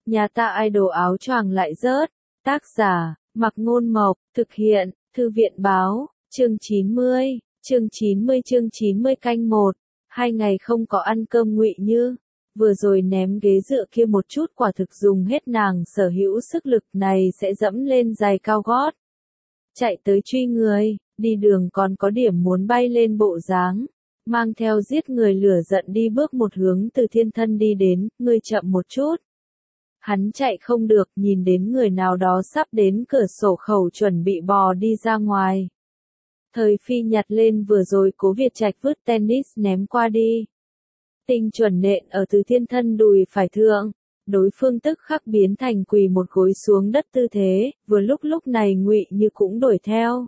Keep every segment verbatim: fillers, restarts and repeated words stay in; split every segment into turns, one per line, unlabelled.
Nhà ta idol áo choàng lại rớt. Tác giả, Mặc Ngôn Mộc, thực hiện, Thư viện Báo, chương chín mươi, chương chín mươi chương chín mươi canh một. Hai ngày không có ăn cơm Ngụy Như. Vừa rồi ném ghế dựa kia một chút quả thực dùng hết nàng sở hữu sức lực này sẽ dẫm lên giày cao gót. Chạy tới truy người, đi đường còn có điểm muốn bay lên bộ dáng. Mang theo giết người lửa giận đi bước một hướng từ Thiên Thân đi đến, ngươi chậm một chút. Hắn chạy không được, nhìn đến người nào đó sắp đến cửa sổ khẩu chuẩn bị bò đi ra ngoài. Thời Phi nhặt lên vừa rồi Cố Việt Trạch vứt tennis ném qua đi. Tinh chuẩn nện ở Từ Thiên Thân đùi phải thượng, đối phương tức khắc biến thành quỳ một gối xuống đất tư thế, vừa lúc lúc này Ngụy Như cũng đổi theo.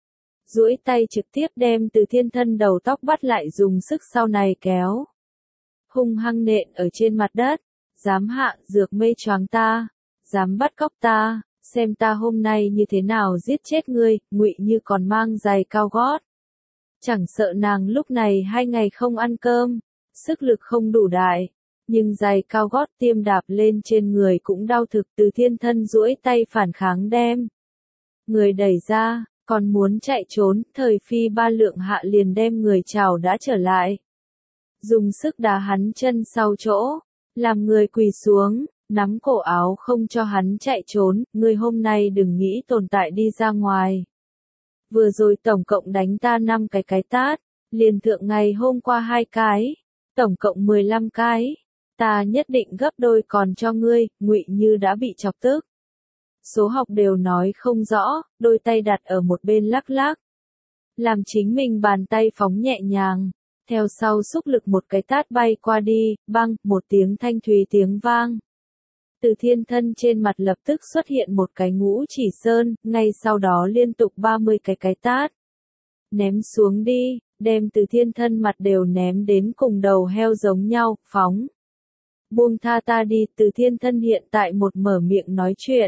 Duỗi tay trực tiếp đem Từ Thiên Thân đầu tóc bắt lại dùng sức sau này kéo. Hung hăng nện ở trên mặt đất, dám hạ dược mê choáng ta, dám bắt cóc ta, xem ta hôm nay như thế nào giết chết ngươi. Ngụy Như còn mang giày cao gót. Chẳng sợ nàng lúc này hai ngày không ăn cơm, sức lực không đủ đại, nhưng giày cao gót tiêm đạp lên trên người cũng đau thực. Từ Thiên Thân duỗi tay phản kháng đem người đẩy ra, còn muốn chạy trốn, Thời Phi ba lượng hạ liền đem người chào đã trở lại. Dùng sức đá hắn chân sau chỗ, làm người quỳ xuống, nắm cổ áo không cho hắn chạy trốn, ngươi hôm nay đừng nghĩ tồn tại đi ra ngoài. Vừa rồi tổng cộng đánh ta năm cái cái tát, liền thượng ngày hôm qua hai cái, tổng cộng mười lăm cái, ta nhất định gấp đôi còn cho ngươi. Ngụy Như đã bị chọc tức. Số học đều nói không rõ, đôi tay đặt ở một bên lắc lắc. Làm chính mình bàn tay phóng nhẹ nhàng, theo sau xúc lực một cái tát bay qua đi, băng, một tiếng thanh thúy tiếng vang. Từ Thiên Thân trên mặt lập tức xuất hiện một cái ngũ chỉ sơn, ngay sau đó liên tục ba mươi cái cái tát. Ném xuống đi, đem Từ Thiên Thân mặt đều ném đến cùng đầu heo giống nhau, phóng. Buông tha ta đi. Từ Thiên Thân hiện tại một mở miệng nói chuyện.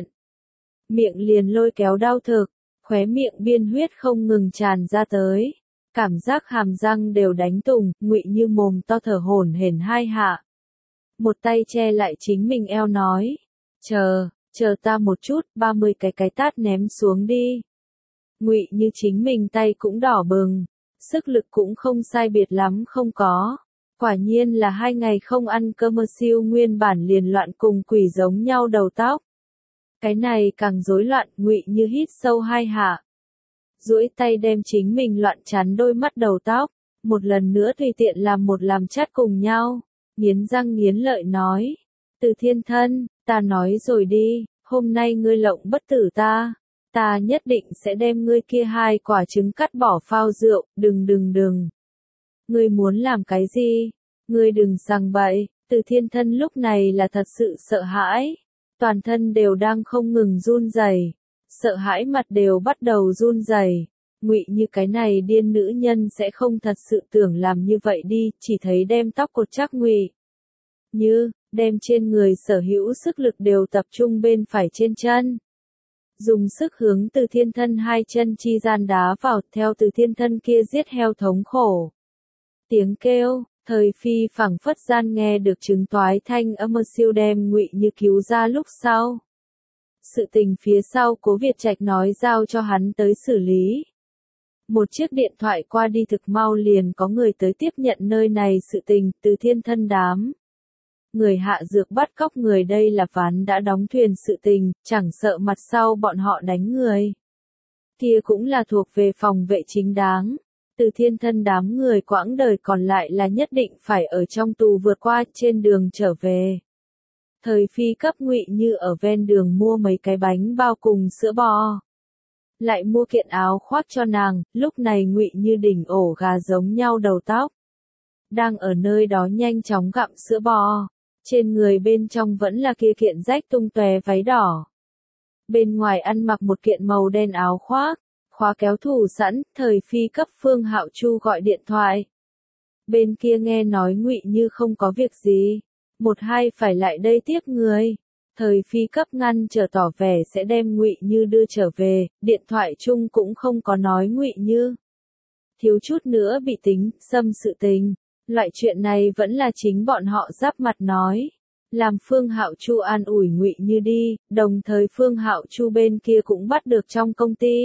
Miệng liền lôi kéo đau thực, khóe miệng biên huyết không ngừng tràn ra tới. Cảm giác hàm răng đều đánh tùng, Ngụy Như mồm to thở hổn hển hai hạ. Một tay che lại chính mình eo nói. Chờ, chờ ta một chút, ba mươi cái cái tát ném xuống đi. Ngụy Như chính mình tay cũng đỏ bừng, sức lực cũng không sai biệt lắm không có. Quả nhiên là hai ngày không ăn cơm siêu nguyên bản liền loạn cùng quỷ giống nhau đầu tóc. Cái này càng rối loạn. Ngụy Như hít sâu hai hạ. Duỗi tay đem chính mình loạn chắn đôi mắt đầu tóc, một lần nữa tùy tiện làm một làm chát cùng nhau, nghiến răng nghiến lợi nói. Từ Thiên Thân, ta nói rồi đi, hôm nay ngươi lộng bất tử ta, ta nhất định sẽ đem ngươi kia hai quả trứng cắt bỏ phao rượu, đừng đừng đừng. Ngươi muốn làm cái gì? Ngươi đừng sằng bậy. Từ Thiên Thân lúc này là thật sự sợ hãi, toàn thân đều đang không ngừng run rẩy. Sợ hãi mặt đều bắt đầu run rẩy. Ngụy Như cái này điên nữ nhân sẽ không thật sự tưởng làm như vậy đi, chỉ thấy đem tóc cột chắc Ngụy Như, đem trên người sở hữu sức lực đều tập trung bên phải trên chân. Dùng sức hướng Từ Thiên Thân hai chân chi gian đá vào, theo Từ Thiên Thân kia giết heo thống khổ. Tiếng kêu, Thời Phi phảng phất gian nghe được trứng toái thanh âm siêu đem Ngụy Như cứu ra lúc sau. Sự tình phía sau Cố Việt Trạch nói giao cho hắn tới xử lý. Một chiếc điện thoại qua đi thực mau liền có người tới tiếp nhận nơi này sự tình. Từ Thiên Thân đám người hạ dược bắt cóc người, đây là ván đã đóng thuyền sự tình, chẳng sợ mặt sau bọn họ đánh người. Kia cũng là thuộc về phòng vệ chính đáng. Từ Thiên Thân đám người quãng đời còn lại là nhất định phải ở trong tù vượt qua, trên đường trở về. Thời Phi cấp Ngụy Như ở ven đường mua mấy cái bánh bao cùng sữa bò. Lại mua kiện áo khoác cho nàng. Lúc này Ngụy Như đỉnh ổ gà giống nhau đầu tóc. Đang ở nơi đó nhanh chóng gặm sữa bò. Trên người bên trong vẫn là kia kiện rách tung tóe váy đỏ. Bên ngoài ăn mặc một kiện màu đen áo khoác, khóa kéo thủ sẵn. Thời Phi cấp Phương Hạo Chu gọi điện thoại. Bên kia nghe nói Ngụy Như không có việc gì, một hai phải lại đây tiếp người. Thời Phi cấp ngăn trở tỏ vẻ sẽ đem Ngụy Như đưa trở về, điện thoại chung cũng không có nói Ngụy Như. Thiếu chút nữa bị tính xâm sự tình, loại chuyện này vẫn là chính bọn họ giáp mặt nói. làm Phương Hạo Chu an ủi Ngụy Như đi, đồng thời Phương Hạo Chu bên kia cũng bắt được trong công ty.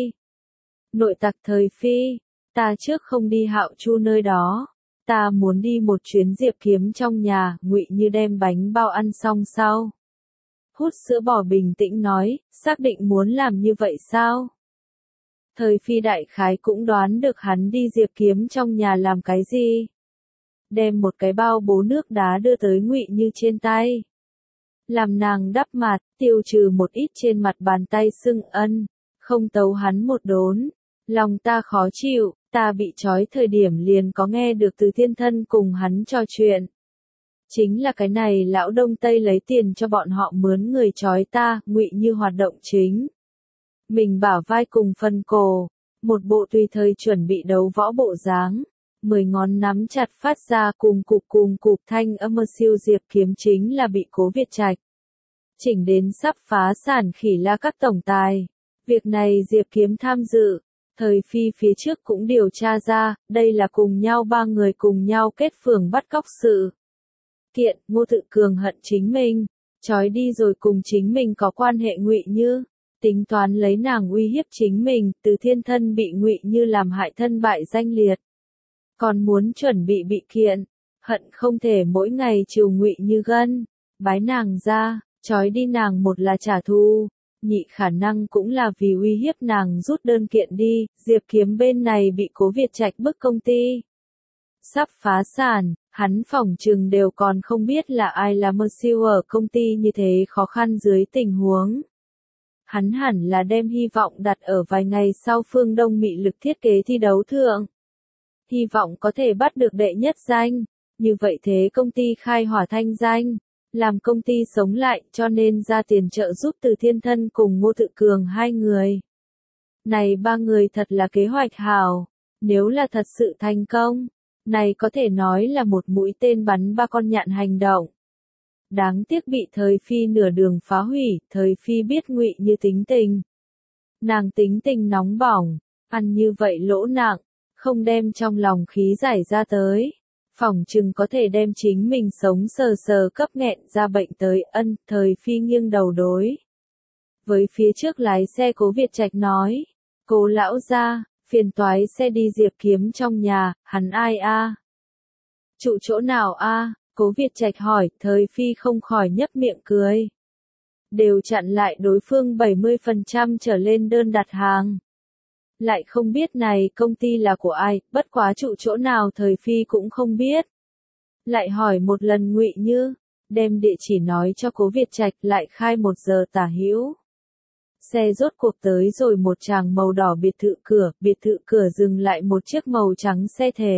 Nội tặc thời phi, ta trước không đi Hạo Chu nơi đó, ta muốn đi một chuyến Diệp Kiếm trong nhà. Ngụy Như đem bánh bao ăn xong sau, hút sữa bò bình tĩnh nói, xác định muốn làm như vậy sao? Thời phi đại khái cũng đoán được hắn đi Diệp Kiếm trong nhà làm cái gì. Đem một cái bao bố nước đá đưa tới Ngụy Như trên tay. Làm nàng đắp mặt, tiêu trừ một ít trên mặt bàn tay sưng ân, không tấu hắn một đốn. Lòng ta khó chịu, ta bị trói thời điểm liền có nghe được Từ Thiên Thân cùng hắn trò chuyện. Chính là cái này lão Đông Tây lấy tiền cho bọn họ mướn người trói ta. Ngụy Như hoạt động chính mình bả vai cùng phần cổ, một bộ tùy thời chuẩn bị đấu võ bộ dáng, mười ngón nắm chặt phát ra cùng cục cùng cục thanh âm. Siêu Diệp Kiếm chính là bị Cố Việt Trạch chỉnh đến sắp phá sản khỉ la các tổng tài. Việc này Diệp Kiếm tham dự, thời phi phía trước cũng điều tra ra, đây là cùng nhau ba người cùng nhau kết phường bắt cóc sự kiện. Ngô Tự Cường hận chính mình, trói đi rồi cùng chính mình có quan hệ Ngụy Như, tính toán lấy nàng uy hiếp chính mình. Từ Thiên Thân bị Ngụy Như làm hại thân bại danh liệt, còn muốn chuẩn bị bị kiện, hận không thể mỗi ngày chiều Ngụy Như gân bái nàng ra, trói đi nàng. Một là trả thù, nhị khả năng cũng là vì uy hiếp nàng rút đơn kiện đi. Diệp Kiếm bên này bị Cố Việt Trạch bức công ty sắp phá sản, hắn phỏng chừng đều còn không biết là ai là mơ siêu ở công ty như thế khó khăn dưới tình huống. Hắn hẳn là đem hy vọng đặt ở vài ngày sau Phương Đông Mị Lực thiết kế thi đấu thượng. Hy vọng có thể bắt được đệ nhất danh, như vậy thế công ty khai hỏa thanh danh, làm công ty sống lại, cho nên ra tiền trợ giúp Từ Thiên Thân cùng Ngô Tự Cường hai người. Này ba người thật là kế hoạch hảo, nếu là thật sự thành công, này có thể nói là một mũi tên bắn ba con nhạn hành động. Đáng tiếc bị thời phi nửa đường phá hủy. Thời phi biết Ngụy Như tính tình, nàng tính tình nóng bỏng, ăn như vậy lỗ nặng, không đem trong lòng khí giải ra tới, phỏng chừng có thể đem chính mình sống sờ sờ cấp nghẹn ra bệnh tới. Ân, thời phi nghiêng đầu đối với phía trước lái xe Cố Việt Trạch nói, Cố lão gia, phiền toái xe đi Diệp Kiếm trong nhà. Hắn ai a? Trụ chỗ nào a? Cố Việt Trạch hỏi. Thời phi không khỏi nhấp miệng cười, đều chặn lại đối phương bảy mươi phần trăm trở lên đơn đặt hàng, lại không biết này công ty là của ai, bất quá trụ chỗ nào thời phi cũng không biết. Lại hỏi một lần Ngụy Như, đem địa chỉ nói cho Cố Việt Trạch. Lại khai một giờ tả hữu, xe rốt cuộc tới rồi một tràng màu đỏ biệt thự cửa. Biệt thự cửa dừng lại một chiếc màu trắng xe thể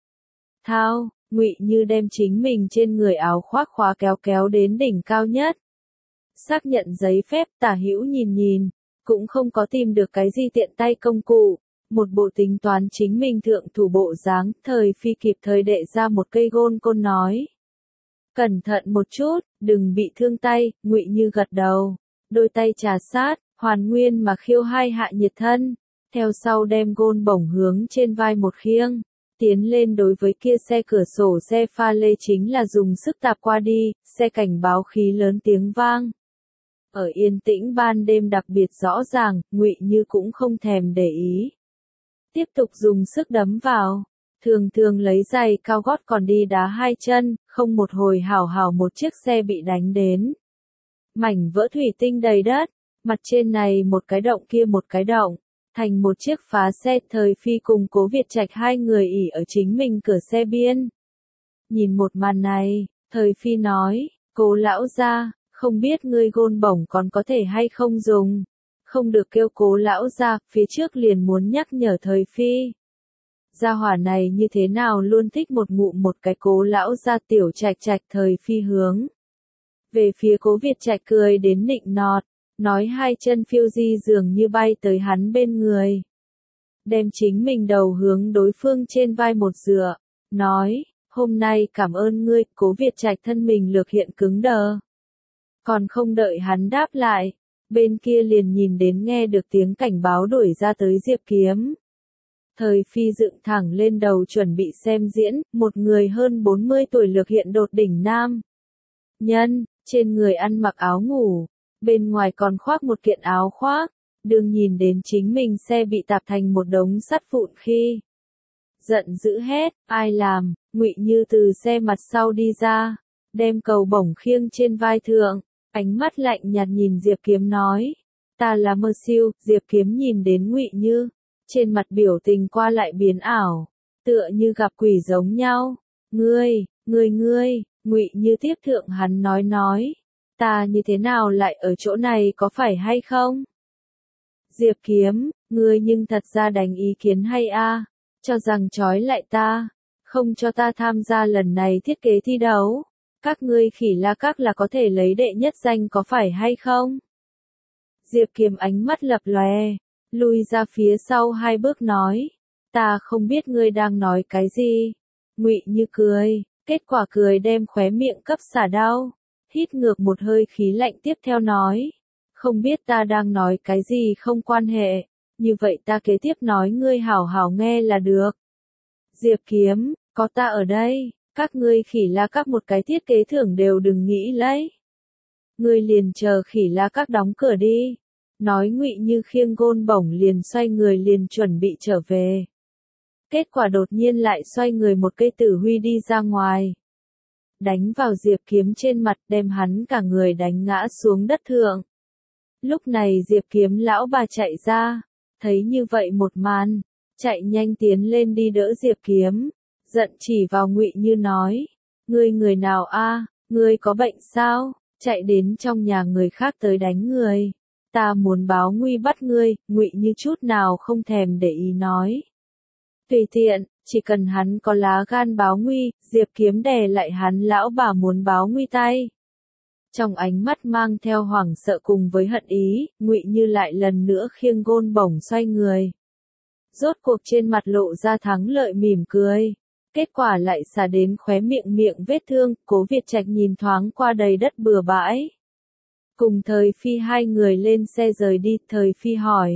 thao. Ngụy Như đem chính mình trên người áo khoác khóa kéo kéo đến đỉnh cao nhất, xác nhận giấy phép. Tả hữu nhìn nhìn, cũng không có tìm được cái gì tiện tay công cụ, một bộ tính toán chính mình thượng thủ bộ dáng. Thời phi kịp thời đệ ra một cây gôn côn nói, cẩn thận một chút, đừng bị thương tay. Ngụy Như gật đầu, đôi tay trà sát, hoàn nguyên mà khiêu hai hạ nhiệt thân, theo sau đem gôn bổng hướng trên vai một khiêng, tiến lên đối với kia xe cửa sổ xe pha lê chính là dùng sức tạp qua đi. Xe cảnh báo khí lớn tiếng vang, ở yên tĩnh ban đêm đặc biệt rõ ràng. Ngụy Như cũng không thèm để ý, tiếp tục dùng sức đấm vào, thường thường lấy giày cao gót còn đi đá hai chân. Không một hồi hảo hảo một chiếc xe bị đánh đến mảnh vỡ thủy tinh đầy đất, mặt trên này một cái động kia một cái động, thành một chiếc phá xe. Thời phi cùng Cố Việt Trạch hai người ỉ ở chính mình cửa xe biên, nhìn một màn này. Thời phi nói, Cố lão gia, không biết ngươi gôn bổng còn có thể hay không dùng. Không được kêu Cố lão gia, phía trước liền muốn nhắc nhở thời phi. Gia hỏa này như thế nào luôn thích một ngụm một cái Cố lão gia. Tiểu Trạch Trạch. Thời phi hướng về phía Cố Việt Trạch cười đến nịnh nọt, nói hai chân phiêu di dường như bay tới hắn bên người, đem chính mình đầu hướng đối phương trên vai một dựa, nói, hôm nay cảm ơn ngươi. Cố Việt Trạch thân mình lược hiện cứng đờ, còn không đợi hắn đáp lại, bên kia liền nhìn đến nghe được tiếng cảnh báo đuổi ra tới Diệp Kiếm. Thời phi dựng thẳng lên đầu chuẩn bị xem diễn, một người hơn bốn mươi tuổi lược hiện đột đỉnh nam nhân, trên người ăn mặc áo ngủ, bên ngoài còn khoác một kiện áo khoác, đương nhìn đến chính mình xe bị tạp thành một đống sắt vụn khi giận dữ hét, ai làm? Ngụy Như từ xe mặt sau đi ra, đem cầu bổng khiêng trên vai thượng, ánh mắt lạnh nhạt nhìn Diệp Kiếm nói, ta là Mơ Siêu. Diệp Kiếm nhìn đến Ngụy Như, trên mặt biểu tình qua lại biến ảo, tựa như gặp quỷ giống nhau. Ngươi, ngươi ngươi, Ngụy Như tiếp thượng hắn nói nói, ta như thế nào lại ở chỗ này có phải hay không? Diệp Kiếm, ngươi nhưng thật ra đánh ý kiến hay a, cho rằng trói lại ta, không cho ta tham gia lần này thiết kế thi đấu, các ngươi Khỉ La Các là có thể lấy đệ nhất danh có phải hay không? Diệp Kiếm ánh mắt lập lòe, lui ra phía sau hai bước nói, ta không biết ngươi đang nói cái gì. Ngụy Như cười, kết quả cười đem khóe miệng cấp xả đau, hít ngược một hơi khí lạnh tiếp theo nói, không biết ta đang nói cái gì không quan hệ, như vậy ta kế tiếp nói ngươi hảo hảo nghe là được. Diệp Kiếm, có ta ở đây, các ngươi Khỉ La Các một cái thiết kế thưởng đều đừng nghĩ lấy. Ngươi liền chờ Khỉ La Các đóng cửa đi. Nói Ngụy Như khiêng gôn bổng liền xoay người liền chuẩn bị trở về. Kết quả đột nhiên lại xoay người một cây tử huy đi ra ngoài. Đánh vào Diệp Kiếm trên mặt đem hắn cả người đánh ngã xuống đất thượng. Lúc này Diệp Kiếm lão bà chạy ra, thấy như vậy một màn, chạy nhanh tiến lên đi đỡ Diệp Kiếm, giận chỉ vào Ngụy Như nói, ngươi người nào a, ngươi có bệnh sao, chạy đến trong nhà người khác tới đánh người. Ta muốn báo nguy bắt ngươi. Ngụy Như chút nào không thèm để ý nói. Tùy tiện, chỉ cần hắn có lá gan báo nguy. Diệp Kiếm đè lại hắn lão bà muốn báo nguy tay. Trong ánh mắt mang theo hoảng sợ cùng với hận ý, Ngụy Như lại lần nữa khiêng gôn bổng xoay người. Rốt cuộc trên mặt lộ ra thắng lợi mỉm cười. Kết quả lại xả đến khóe miệng miệng vết thương. Cố Việt Trạch nhìn thoáng qua đầy đất bừa bãi. Cùng Thời Phi hai người lên xe rời đi. Thời Phi hỏi,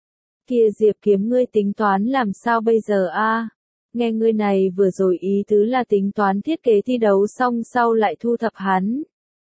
kia Diệp Kiếm ngươi tính toán làm sao bây giờ a? Nghe ngươi này vừa rồi ý tứ là tính toán thiết kế thi đấu xong sau lại thu thập hắn.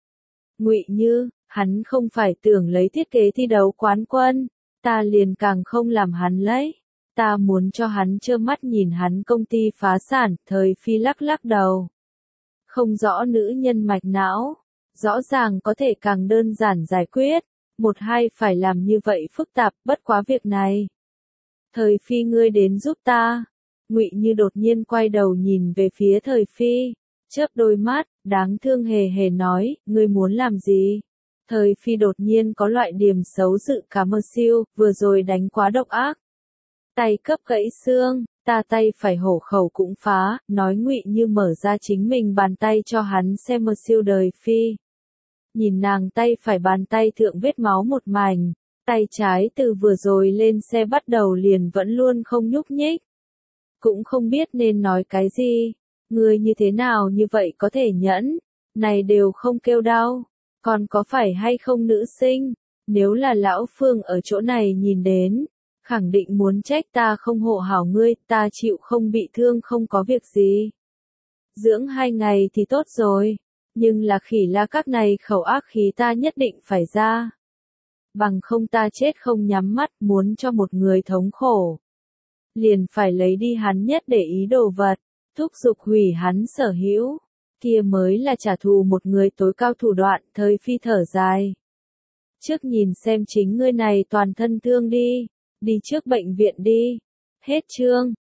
Ngụy Như, hắn không phải tưởng lấy thiết kế thi đấu quán quân, ta liền càng không làm hắn lấy. Ta muốn cho hắn trơ mắt nhìn hắn công ty phá sản. Thời Phi lắc lắc đầu. Không rõ nữ nhân mạch não. Rõ ràng có thể càng đơn giản giải quyết, một hai phải làm như vậy phức tạp, bất quá việc này. Thời Phi ngươi đến giúp ta. Ngụy Như đột nhiên quay đầu nhìn về phía Thời Phi, chớp đôi mắt, đáng thương hề hề nói, ngươi muốn làm gì? Thời Phi đột nhiên có loại điểm xấu dự cả Mơ Siêu, vừa rồi đánh quá độc ác. Tay cấp gãy xương, ta tay phải hổ khẩu cũng phá, nói Ngụy Như mở ra chính mình bàn tay cho hắn xem Mơ Siêu đời Phi. Nhìn nàng tay phải bàn tay thượng vết máu một mảnh, tay trái từ vừa rồi lên xe bắt đầu liền vẫn luôn không nhúc nhích. Cũng không biết nên nói cái gì, người như thế nào như vậy có thể nhẫn, này đều không kêu đau, còn có phải hay không nữ sinh, nếu là lão Phương ở chỗ này nhìn đến, khẳng định muốn trách ta không hộ hảo ngươi, ta chịu không bị thương không có việc gì. Dưỡng hai ngày thì tốt rồi. Nhưng là Khỉ La Các này khẩu ác khí ta nhất định phải ra. Bằng không ta chết không nhắm mắt, muốn cho một người thống khổ. Liền phải lấy đi hắn nhất để ý đồ vật, thúc giục hủy hắn sở hữu. Kia mới là trả thù một người tối cao thủ đoạn. Thời Phi thở dài. Trước nhìn xem chính ngươi này toàn thân thương đi. Đi trước bệnh viện đi. Hết chương.